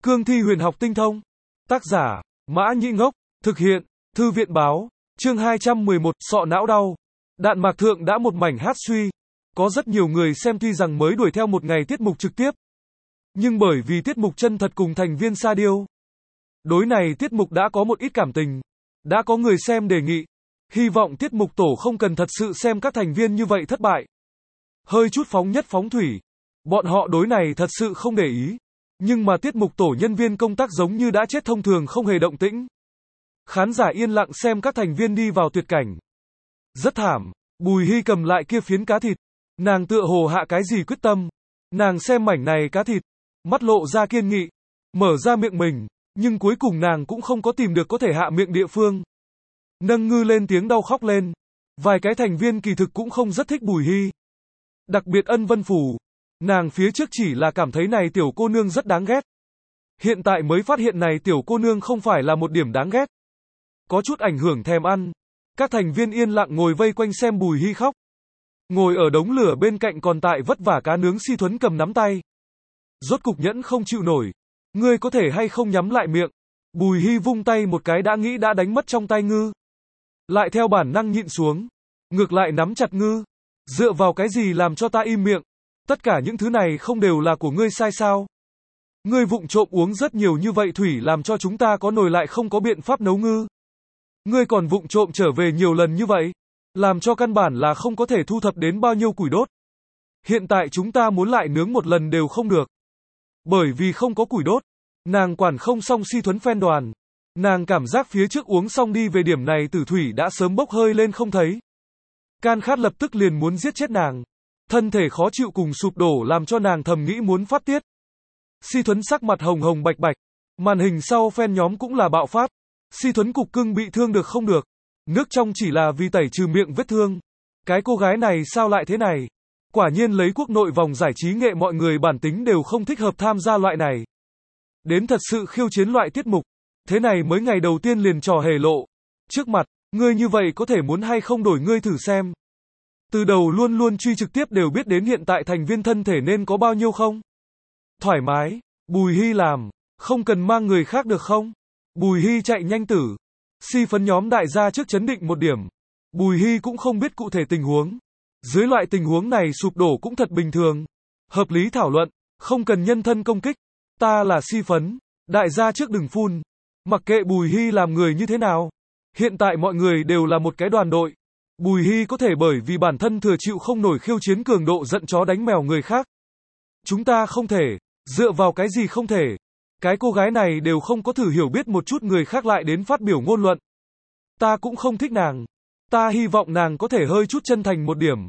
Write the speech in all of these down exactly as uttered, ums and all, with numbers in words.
Cương thi huyền học tinh thông. Tác giả, Mã Nhĩ Ngốc. Thực hiện, Thư viện báo. Chương hai trăm mười một, sọ não đau. Đạn mạc thượng đã một mảnh hát suy. Có rất nhiều người xem tuy rằng mới đuổi theo một ngày tiết mục trực tiếp. Nhưng bởi vì tiết mục chân thật cùng thành viên sa điêu. Đối này tiết mục đã có một ít cảm tình. Đã có người xem đề nghị. Hy vọng tiết mục tổ không cần thật sự xem các thành viên như vậy thất bại. Hơi chút phóng nhất phóng thủy. Bọn họ đối này thật sự không để ý. Nhưng mà tiết mục tổ nhân viên công tác giống như đã chết thông thường không hề động tĩnh. Khán giả yên lặng xem các thành viên đi vào tuyệt cảnh. Rất thảm, Bùi Hy cầm lại kia phiến cá thịt. Nàng tựa hồ hạ cái gì quyết tâm. Nàng xem mảnh này cá thịt. Mắt lộ ra kiên nghị. Mở ra miệng mình. Nhưng cuối cùng nàng cũng không có tìm được có thể hạ miệng địa phương. Nâng ngư lên tiếng đau khóc lên. Vài cái thành viên kỳ thực cũng không rất thích Bùi Hy. Đặc biệt Ân Vân Phù. Nàng phía trước chỉ là cảm thấy này tiểu cô nương rất đáng ghét. Hiện tại mới phát hiện này tiểu cô nương không phải là một điểm đáng ghét. Có chút ảnh hưởng thèm ăn. Các thành viên yên lặng ngồi vây quanh xem Bùi Hy khóc. Ngồi ở đống lửa bên cạnh còn tại vất vả cá nướng Si Thuấn cầm nắm tay. Rốt cục nhẫn không chịu nổi. Ngươi có thể hay không nhắm lại miệng. Bùi Hy vung tay một cái đã nghĩ đã đánh mất trong tay ngư. Lại theo bản năng nhịn xuống. Ngược lại nắm chặt ngư. Dựa vào cái gì làm cho ta im miệng? Tất cả những thứ này không đều là của ngươi sai sao? Ngươi vụng trộm uống rất nhiều như vậy thủy làm cho chúng ta có nồi lại không có biện pháp nấu ngư. Ngươi còn vụng trộm trở về nhiều lần như vậy. Làm cho căn bản là không có thể thu thập đến bao nhiêu củi đốt. Hiện tại chúng ta muốn lại nướng một lần đều không được. Bởi vì không có củi đốt. Nàng quản không xong Si Thuấn phen đoàn. Nàng cảm giác phía trước uống xong đi về điểm này tử thủy đã sớm bốc hơi lên không thấy. Can khát lập tức liền muốn giết chết nàng. Thân thể khó chịu cùng sụp đổ làm cho nàng thầm nghĩ muốn phát tiết. Si Thuấn sắc mặt hồng hồng bạch bạch. Màn hình sau fan nhóm cũng là bạo phát. Si Thuấn cục cưng bị thương được không được. Nước trong chỉ là vì tẩy trừ miệng vết thương. Cái cô gái này sao lại thế này? Quả nhiên lấy quốc nội vòng giải trí nghệ mọi người bản tính đều không thích hợp tham gia loại này. Đến thật sự khiêu chiến loại tiết mục. Thế này mới ngày đầu tiên liền trò hề lộ. Trước mặt, ngươi như vậy có thể muốn hay không đổi ngươi thử xem. Từ đầu luôn luôn truy trực tiếp đều biết đến hiện tại thành viên thân thể nên có bao nhiêu không? Thoải mái, Bùi Hy làm, không cần mang người khác được không? Bùi Hy chạy nhanh tử. Si phấn nhóm đại gia trước chấn định một điểm. Bùi Hy cũng không biết cụ thể tình huống. Dưới loại tình huống này sụp đổ cũng thật bình thường. Hợp lý thảo luận, không cần nhân thân công kích. Ta là Si phấn, đại gia trước đừng phun. Mặc kệ Bùi Hy làm người như thế nào. Hiện tại mọi người đều là một cái đoàn đội. Bùi Hy có thể bởi vì bản thân thừa chịu không nổi khiêu chiến cường độ giận chó đánh mèo người khác. Chúng ta không thể, dựa vào cái gì không thể. Cái cô gái này đều không có thử hiểu biết một chút người khác lại đến phát biểu ngôn luận. Ta cũng không thích nàng. Ta hy vọng nàng có thể hơi chút chân thành một điểm.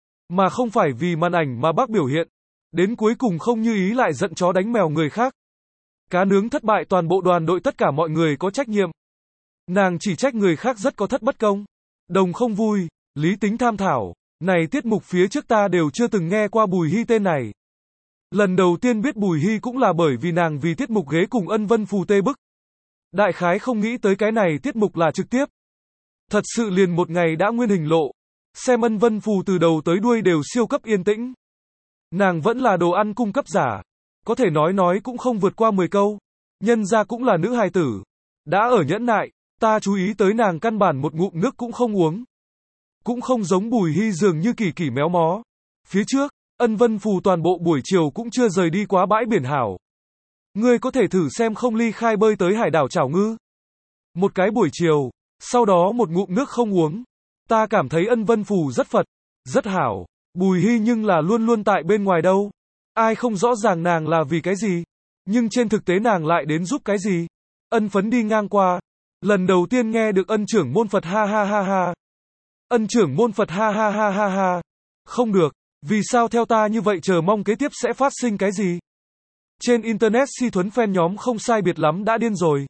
Mà không phải vì màn ảnh mà bác biểu hiện. Đến cuối cùng không như ý lại giận chó đánh mèo người khác. Cá nướng thất bại toàn bộ đoàn đội tất cả mọi người có trách nhiệm. Nàng chỉ trách người khác rất có thất bất công. Đồng không vui, lý tính tham thảo. Này tiết mục phía trước ta đều chưa từng nghe qua Bùi Hy tên này. Lần đầu tiên biết Bùi Hy cũng là bởi vì nàng vì tiết mục ghế cùng Ân Vân Phù tê bức. Đại khái không nghĩ tới cái này tiết mục là trực tiếp. Thật sự liền một ngày đã nguyên hình lộ. Xem Ân Vân Phù từ đầu tới đuôi đều siêu cấp yên tĩnh. Nàng vẫn là đồ ăn cung cấp giả. Có thể nói nói cũng không vượt qua mười câu. Nhân ra cũng là nữ hài tử. Đã ở nhẫn nại. Ta chú ý tới nàng căn bản một ngụm nước cũng không uống. Cũng không giống Bùi Hy dường như kỳ kỳ méo mó. Phía trước, Ân Vân Phù toàn bộ buổi chiều cũng chưa rời đi quá bãi biển hảo. Ngươi có thể thử xem không ly khai bơi tới hải đảo Chảo Ngư. Một cái buổi chiều, sau đó một ngụm nước không uống. Ta cảm thấy Ân Vân Phù rất phật, rất hảo. Bùi Hy nhưng là luôn luôn tại bên ngoài đâu. Ai không rõ ràng nàng là vì cái gì. Nhưng trên thực tế nàng lại đến giúp cái gì. Ân phấn đi ngang qua. Lần đầu tiên nghe được ân trưởng môn Phật ha ha ha ha. Ân trưởng môn Phật ha ha ha ha ha. Không được, vì sao theo ta như vậy chờ mong kế tiếp sẽ phát sinh cái gì? Trên Internet Si Thuấn fan nhóm không sai biệt lắm đã điên rồi.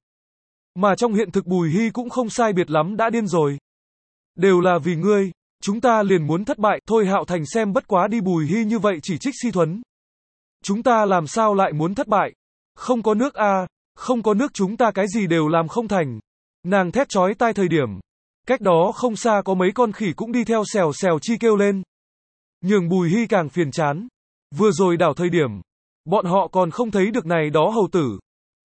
Mà trong hiện thực Bùi Hy cũng không sai biệt lắm đã điên rồi. Đều là vì ngươi, chúng ta liền muốn thất bại, thôi Hạo Thành xem bất quá đi Bùi Hy như vậy chỉ trích Si Thuấn. Chúng ta làm sao lại muốn thất bại? Không có nước a, à, không có nước chúng ta cái gì đều làm không thành. Nàng thét chói tai thời điểm. Cách đó không xa có mấy con khỉ cũng đi theo xèo xèo chi kêu lên. Nhường Bùi Hy càng phiền chán. Vừa rồi đảo thời điểm. Bọn họ còn không thấy được này đó hầu tử.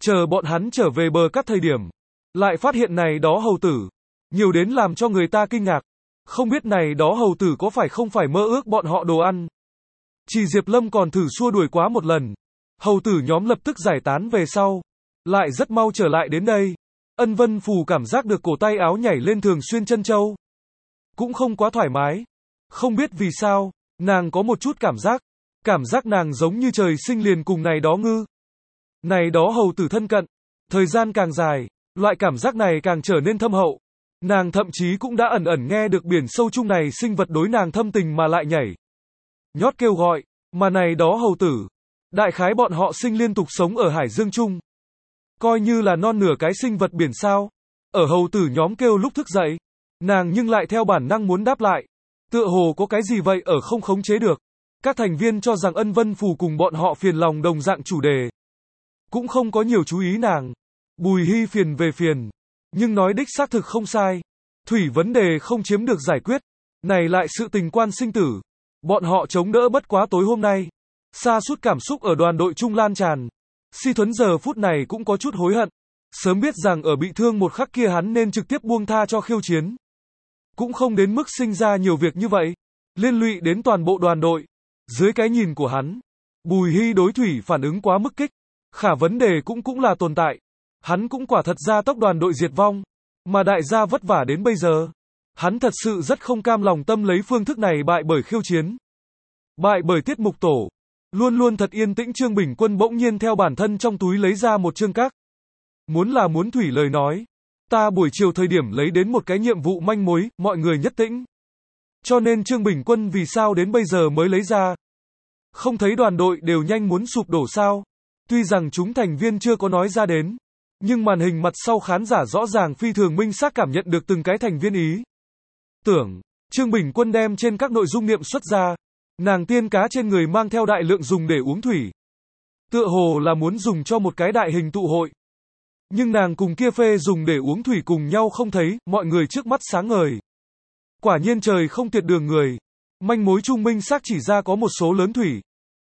Chờ bọn hắn trở về bờ cát thời điểm, lại phát hiện này đó hầu tử, nhiều đến làm cho người ta kinh ngạc. Không biết này đó hầu tử có phải không phải mơ ước bọn họ đồ ăn. Chỉ Diệp Lâm còn thử xua đuổi quá một lần. Hầu tử nhóm lập tức giải tán về sau, lại rất mau trở lại đến đây. Ân Vân Phù cảm giác được cổ tay áo nhảy lên thường xuyên chân châu. Cũng không quá thoải mái. Không biết vì sao, nàng có một chút cảm giác. Cảm giác nàng giống như trời sinh liền cùng này đó ngư. Này đó hầu tử thân cận. Thời gian càng dài, loại cảm giác này càng trở nên thâm hậu. Nàng thậm chí cũng đã ẩn ẩn nghe được biển sâu chung này sinh vật đối nàng thâm tình mà lại nhảy. Nhót kêu gọi, mà này đó hầu tử. Đại khái bọn họ sinh liên tục sống ở hải dương chung. Coi như là non nửa cái sinh vật biển sao. Ở hầu tử nhóm kêu lúc thức dậy. Nàng nhưng lại theo bản năng muốn đáp lại. Tựa hồ có cái gì vậy ở không khống chế được. Các thành viên cho rằng Ân Vân Phù cùng bọn họ phiền lòng đồng dạng chủ đề. Cũng không có nhiều chú ý nàng. Bùi Hy phiền về phiền. Nhưng nói đích xác thực không sai. Thủy vấn đề không chiếm được giải quyết. Này lại sự tình quan sinh tử. Bọn họ chống đỡ bất quá tối hôm nay. Sa sút cảm xúc ở đoàn đội trung lan tràn. Si Thuấn giờ phút này cũng có chút hối hận. Sớm biết rằng ở bị thương một khắc kia hắn nên trực tiếp buông tha cho khiêu chiến. Cũng không đến mức sinh ra nhiều việc như vậy. Liên lụy đến toàn bộ đoàn đội. Dưới cái nhìn của hắn, Bùi Hy đối Thủy phản ứng quá mức kích. Khả vấn đề cũng cũng là tồn tại. Hắn cũng quả thật ra tốc đoàn đội diệt vong. Mà đại gia vất vả đến bây giờ. Hắn thật sự rất không cam lòng tâm lấy phương thức này bại bởi khiêu chiến. Bại bởi tiết mục tổ. Luôn luôn thật yên tĩnh Trương Bình Quân bỗng nhiên theo bản thân trong túi lấy ra một chương các. Muốn là muốn Thủy lời nói. Ta buổi chiều thời điểm lấy đến một cái nhiệm vụ manh mối, mọi người nhất tĩnh. Cho nên Trương Bình Quân vì sao đến bây giờ mới lấy ra. Không thấy đoàn đội đều nhanh muốn sụp đổ sao. Tuy rằng chúng thành viên chưa có nói ra đến. Nhưng màn hình mặt sau khán giả rõ ràng phi thường minh xác cảm nhận được từng cái thành viên ý. Tưởng, Trương Bình Quân đem trên các nội dung niệm xuất ra. Nàng tiên cá trên người mang theo đại lượng dùng để uống thủy. Tựa hồ là muốn dùng cho một cái đại hình tụ hội. Nhưng nàng cùng kia phê dùng để uống thủy cùng nhau không thấy, mọi người trước mắt sáng ngời. Quả nhiên trời không tuyệt đường người. Manh mối trung minh xác chỉ ra có một số lớn thủy.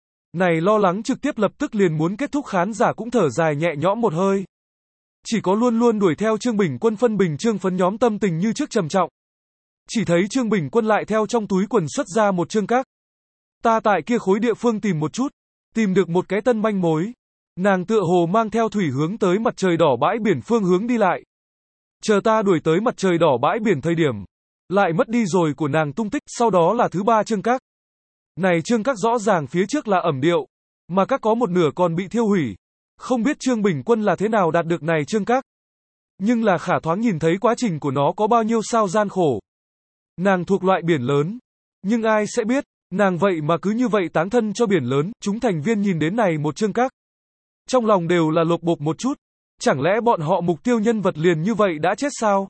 Này lo lắng trực tiếp lập tức liền muốn kết thúc khán giả cũng thở dài nhẹ nhõm một hơi. Chỉ có luôn luôn đuổi theo Trương Bình Quân phân bình Trương Phấn nhóm tâm tình như trước trầm trọng. Chỉ thấy Trương Bình Quân lại theo trong túi quần xuất ra một chương các. Ta tại kia khối địa phương tìm một chút. Tìm được một cái tân manh mối. Nàng tựa hồ mang theo Thủy hướng tới mặt trời đỏ bãi biển phương hướng đi lại. Chờ ta đuổi tới mặt trời đỏ bãi biển thời điểm. Lại mất đi rồi của nàng tung tích, sau đó là thứ ba chương các. Này chương các rõ ràng phía trước là ẩm điệu. Mà các có một nửa còn bị thiêu hủy. Không biết Trương Bình Quân là thế nào đạt được này chương các. Nhưng là khả thoáng nhìn thấy quá trình của nó có bao nhiêu sao gian khổ. Nàng thuộc loại biển lớn. Nhưng ai sẽ biết, nàng vậy mà cứ như vậy táng thân cho biển lớn, chúng thành viên nhìn đến này một chương các. Trong lòng đều là lột bột một chút. Chẳng lẽ bọn họ mục tiêu nhân vật liền như vậy đã chết sao?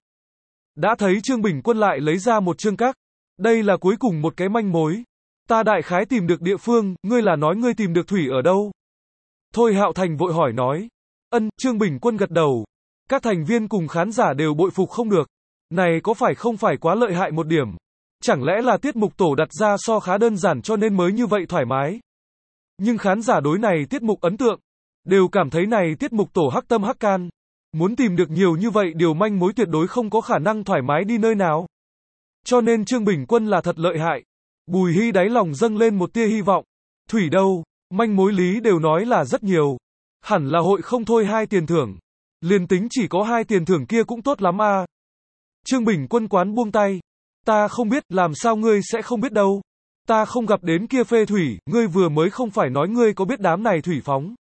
Đã thấy Trương Bình Quân lại lấy ra một chương các. Đây là cuối cùng một cái manh mối. Ta đại khái tìm được địa phương, ngươi là nói ngươi tìm được Thủy ở đâu? Thôi Hạo Thành vội hỏi nói. Ân, Trương Bình Quân gật đầu. Các thành viên cùng khán giả đều bội phục không được. Này có phải không phải quá lợi hại một điểm? Chẳng lẽ là tiết mục tổ đặt ra so khá đơn giản cho nên mới như vậy thoải mái? Nhưng khán giả đối này tiết mục ấn tượng. Đều cảm thấy này tiết mục tổ hắc tâm hắc can. Muốn tìm được nhiều như vậy điều manh mối tuyệt đối không có khả năng thoải mái đi nơi nào. Cho nên Trương Bình Quân là thật lợi hại. Bùi Hy đáy lòng dâng lên một tia hy vọng. Thủy đâu? Manh mối lý đều nói là rất nhiều. Hẳn là hội không thôi hai tiền thưởng. Liền tính chỉ có hai tiền thưởng kia cũng tốt lắm a. À. Trương Bình Quân quán buông tay. Ta không biết, làm sao ngươi sẽ không biết đâu. Ta không gặp đến kia phê thủy, ngươi vừa mới không phải nói ngươi có biết đám này thủy phóng.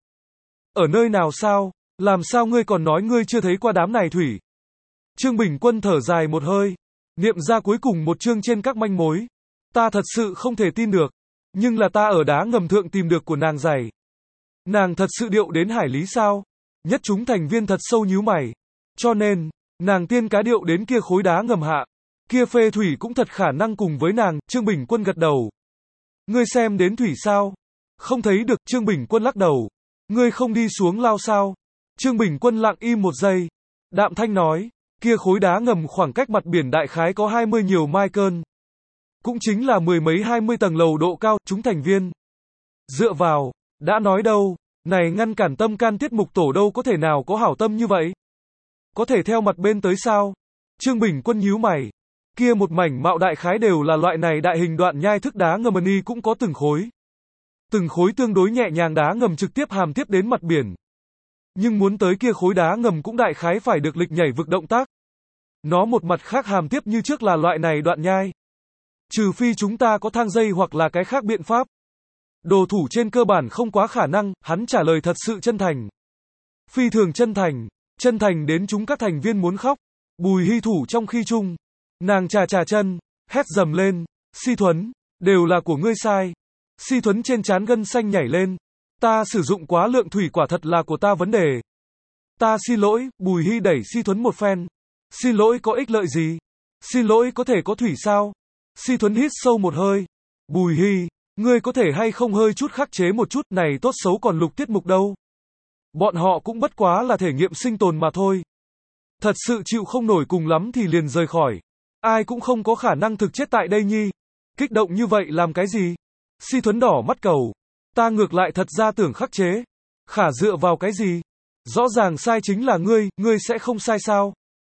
Ở nơi nào sao? Làm sao ngươi còn nói ngươi chưa thấy qua đám này thủy? Trương Bình Quân thở dài một hơi. Niệm ra cuối cùng một chương trên các manh mối. Ta thật sự không thể tin được. Nhưng là ta ở đá ngầm thượng tìm được của nàng giày. Nàng thật sự điệu đến hải lý sao? Nhất chúng thành viên thật sâu nhíu mày. Cho nên, nàng tiên cá điệu đến kia khối đá ngầm hạ. Kia phê thủy cũng thật khả năng cùng với nàng, Trương Bình Quân gật đầu. Ngươi xem đến thủy sao? Không thấy được, Trương Bình Quân lắc đầu. Ngươi không đi xuống lao sao? Trương Bình Quân lặng im một giây. Đạm thanh nói, kia khối đá ngầm khoảng cách mặt biển đại khái có hai mươi nhiều mai cơn. Cũng chính là mười mấy hai mươi tầng lầu độ cao, chúng thành viên. Dựa vào, đã nói đâu, Này ngăn cản tâm can tiết mục tổ đâu có thể nào có hảo tâm như vậy? Có thể theo mặt bên tới sao? Trương Bình Quân nhíu mày. Kia một mảnh mạo đại khái đều là loại này đại hình đoạn nhai thức đá ngầm y cũng có từng khối. Từng khối tương đối nhẹ nhàng đá ngầm trực tiếp hàm tiếp đến mặt biển. Nhưng muốn tới kia khối đá ngầm cũng đại khái phải được lịch nhảy vực động tác. Nó một mặt khác hàm tiếp như trước là loại này đoạn nhai. Trừ phi chúng ta có thang dây hoặc là cái khác biện pháp. Đồ thủ trên cơ bản không quá khả năng, hắn trả lời thật sự chân thành. Phi thường chân thành, chân thành đến chúng các thành viên muốn khóc. Bùi Hy thủ trong khi chung. Nàng trà trà chân, hét dầm lên, Si Thuấn, đều là của ngươi sai. Si Thuấn trên trán gân xanh nhảy lên. Ta sử dụng quá lượng thủy quả thật là của ta vấn đề. Ta xin lỗi, Bùi Hy đẩy Si Thuấn một phen. Xin lỗi có ích lợi gì? Xin lỗi có thể có thủy sao? Si Thuấn hít sâu một hơi. Bùi Hy, ngươi có thể hay không hơi chút khắc chế một chút, này tốt xấu còn lục tiết mục đâu. Bọn họ cũng bất quá là thể nghiệm sinh tồn mà thôi. Thật sự chịu không nổi cùng lắm thì liền rời khỏi. Ai cũng không có khả năng thực chết tại đây nhi. Kích động như vậy làm cái gì? Si Thuấn đỏ mắt cầu. Ta ngược lại thật ra tưởng khắc chế. Khả dựa vào cái gì? Rõ ràng sai chính là ngươi, ngươi sẽ không sai sao?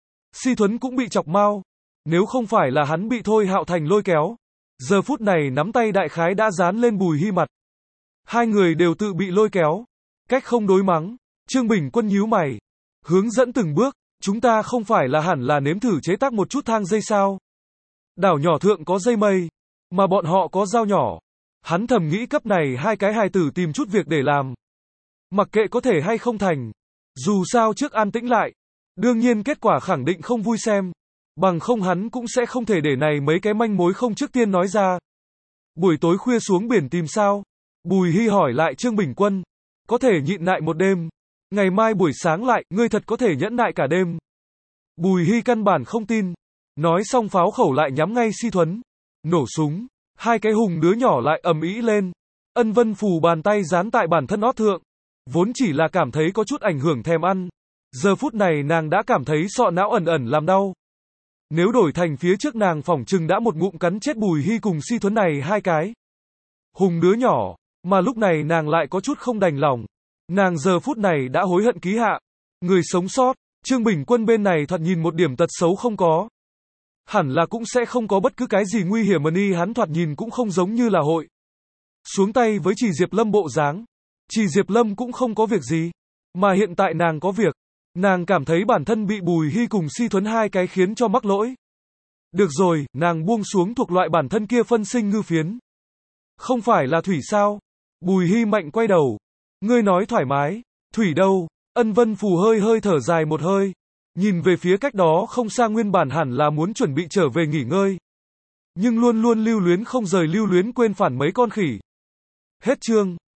Si Thuấn cũng bị chọc mau. Nếu không phải là hắn bị Thôi Hạo Thành lôi kéo. Giờ phút này nắm tay đại khái đã dán lên Bùi Hy mặt. Hai người đều tự bị lôi kéo. Cách không đối mắng. Trương Bình Quân nhíu mày. Hướng dẫn từng bước. Chúng ta không phải là hẳn là nếm thử chế tác một chút thang dây sao? Đảo nhỏ thượng có dây mây. Mà bọn họ có dao nhỏ. Hắn thầm nghĩ cấp này hai cái hài tử tìm chút việc để làm. Mặc kệ có thể hay không thành. Dù sao trước an tĩnh lại. Đương nhiên kết quả khẳng định không vui xem. Bằng không hắn cũng sẽ không thể để này mấy cái manh mối không trước tiên nói ra. Buổi tối khuya xuống biển tìm sao? Bùi Hy hỏi lại Trương Bình Quân. Có thể nhịn nại một đêm. Ngày mai buổi sáng lại, ngươi thật có thể nhẫn nại cả đêm. Bùi Hy căn bản không tin. Nói xong pháo khẩu lại nhắm ngay Si Thuấn. Nổ súng. Hai cái hùng đứa nhỏ lại ầm ĩ lên. Ân Vân Phù bàn tay dán tại bản thân ót thượng. Vốn chỉ là cảm thấy có chút ảnh hưởng thèm ăn. Giờ phút này nàng đã cảm thấy sọ não ẩn ẩn làm đau. Nếu đổi thành phía trước nàng phỏng chừng đã một ngụm cắn chết Bùi Hy cùng Si Thuấn này hai cái. Hùng đứa nhỏ. Mà lúc này nàng lại có chút không đành lòng. Nàng giờ phút này đã hối hận ký hạ. Người sống sót. Trương Bình Quân bên này thoạt nhìn một điểm tật xấu không có. Hẳn là cũng sẽ không có bất cứ cái gì nguy hiểm, mà ni hắn thoạt nhìn cũng không giống như là hội. Xuống tay với Trì Diệp Lâm bộ dáng. Trì Diệp Lâm cũng không có việc gì. Mà hiện tại nàng có việc. Nàng cảm thấy bản thân bị Bùi Hy cùng Si Thuấn hai cái khiến cho mắc lỗi. Được rồi, nàng buông xuống thuộc loại bản thân kia phân sinh ngư phiến. Không phải là thủy sao? Bùi Hy mạnh quay đầu. Ngươi nói thoải mái. Thủy đâu? Ân Vân Phù hơi hơi thở dài một hơi. Nhìn về phía cách đó không xa, nguyên bản hẳn là muốn chuẩn bị trở về nghỉ ngơi. Nhưng luôn luôn lưu luyến không rời lưu luyến quên phản mấy con khỉ. Hết chương.